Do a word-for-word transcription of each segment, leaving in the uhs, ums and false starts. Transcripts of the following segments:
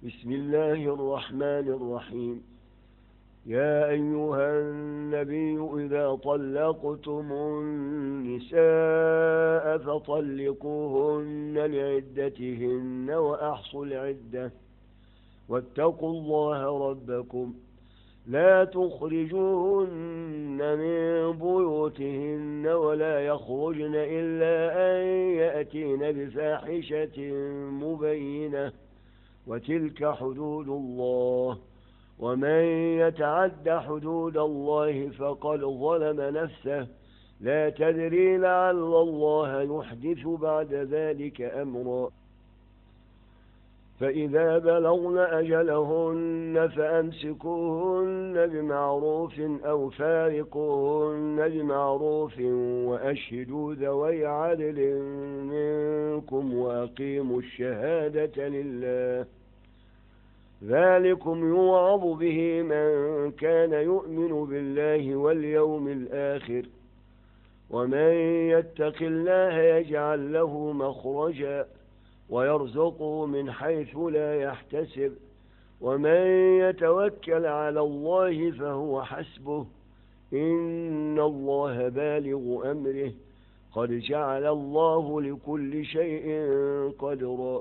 بسم الله الرحمن الرحيم. يا أيها النبي إذا طلقتم النساء فطلقوهن لعدتهن وأحصوا العدة واتقوا الله ربكم لا تخرجوهن من بيوتهن ولا يخرجن إلا أن يأتين بفاحشة مبينة وتلك حدود الله ومن يتعد حدود الله فقد ظلم نفسه لا تدري لعل الله يحدث بعد ذلك أمرا. فإذا بلغن أجلهن فأمسكوهن بمعروف أو فارقوهن بمعروف وأشهدوا ذوي عدل منكم وأقيموا الشهادة لله ذلكم يوعظ به من كان يؤمن بالله واليوم الآخر ومن يتق الله يجعل له مخرجا ويرزقه من حيث لا يحتسب ومن يتوكل على الله فهو حسبه إن الله بالغ أمره قد جعل الله لكل شيء قدرا.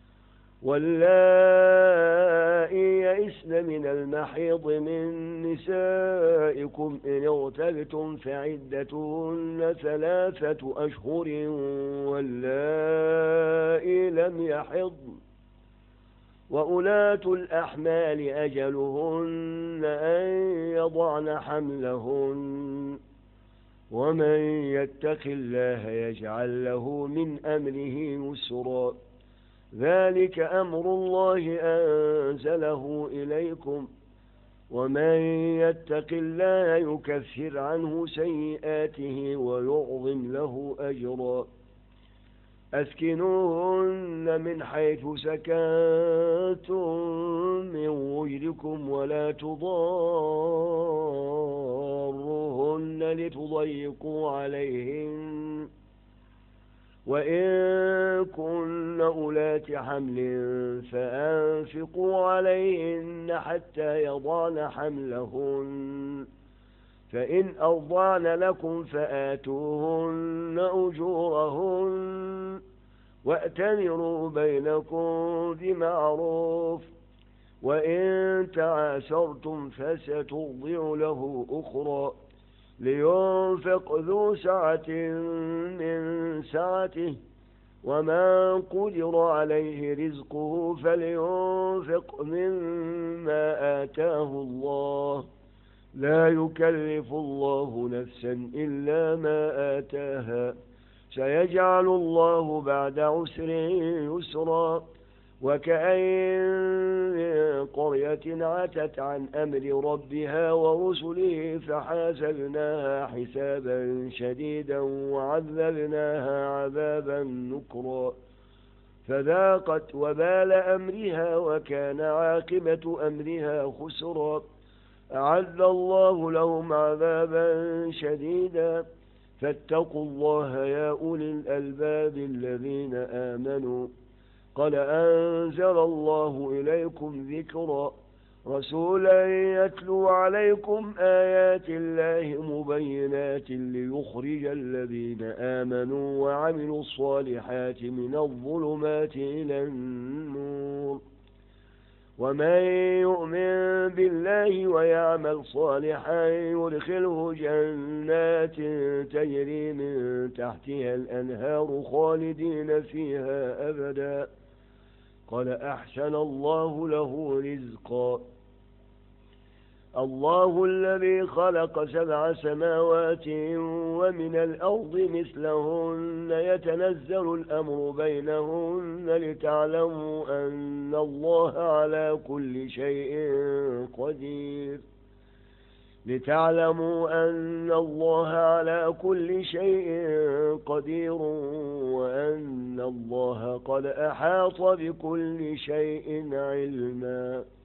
واللائي يئسن من المحيض من نسائكم إن ارتبتم فعدتهن ثلاثة أشهر واللائي لم يحضن وأولاة الأحمال أجلهن أن يضعن حملهن ومن يتق الله يجعل له من أمره يسرا ذلك أمر الله أنزله إليكم ومن يتق الله يكفر عنه سيئاته ويعظم له أجرا. أسكنوهن من حيث سكنتم من وجدكم ولا تضاروهن لتضيقوا عليهن وإن كن أولات حمل فأنفقوا عليهن حتى يضعن حملهن فإن أرضعن لكم فآتوهن أجورهن وأتمروا بينكم بمعروف وإن تعاسرتم فسترضع له أخرى لينفق ذو سعة من سعته ومن قدر عليه رزقه فلينفق مما آتاه الله لا يكلف الله نفسا إلا ما آتاها سيجعل الله بعد عسر يسرا. وكأين من قرية عتت عن أمر ربها ورسله فحاسبناها حسابا شديدا وعذبناها عذابا نكرا فذاقت وبال أمرها وكان عاقبة أمرها خسرا. أعد الله لهم عذابا شديدا فاتقوا الله يا أولي الألباب الذين آمنوا قد أنزل الله إليكم ذكرا رسولا يتلو عليكم آيات الله مبينات ليخرج الذين آمنوا وعملوا الصالحات من الظلمات إلى النور ومن يؤمن بالله ويعمل صالحا يدخله جنات تجري من تحتها الأنهار خالدين فيها أبدا قد أحسن الله له رزقا. الله الذي خلق سبع سماوات ومن الأرض مثلهن يتنزل الأمر بينهن لتعلموا أن الله على كل شيء قدير لتعلموا أن الله على كل شيء قدير وأن الله قد أحاط بكل شيء علما.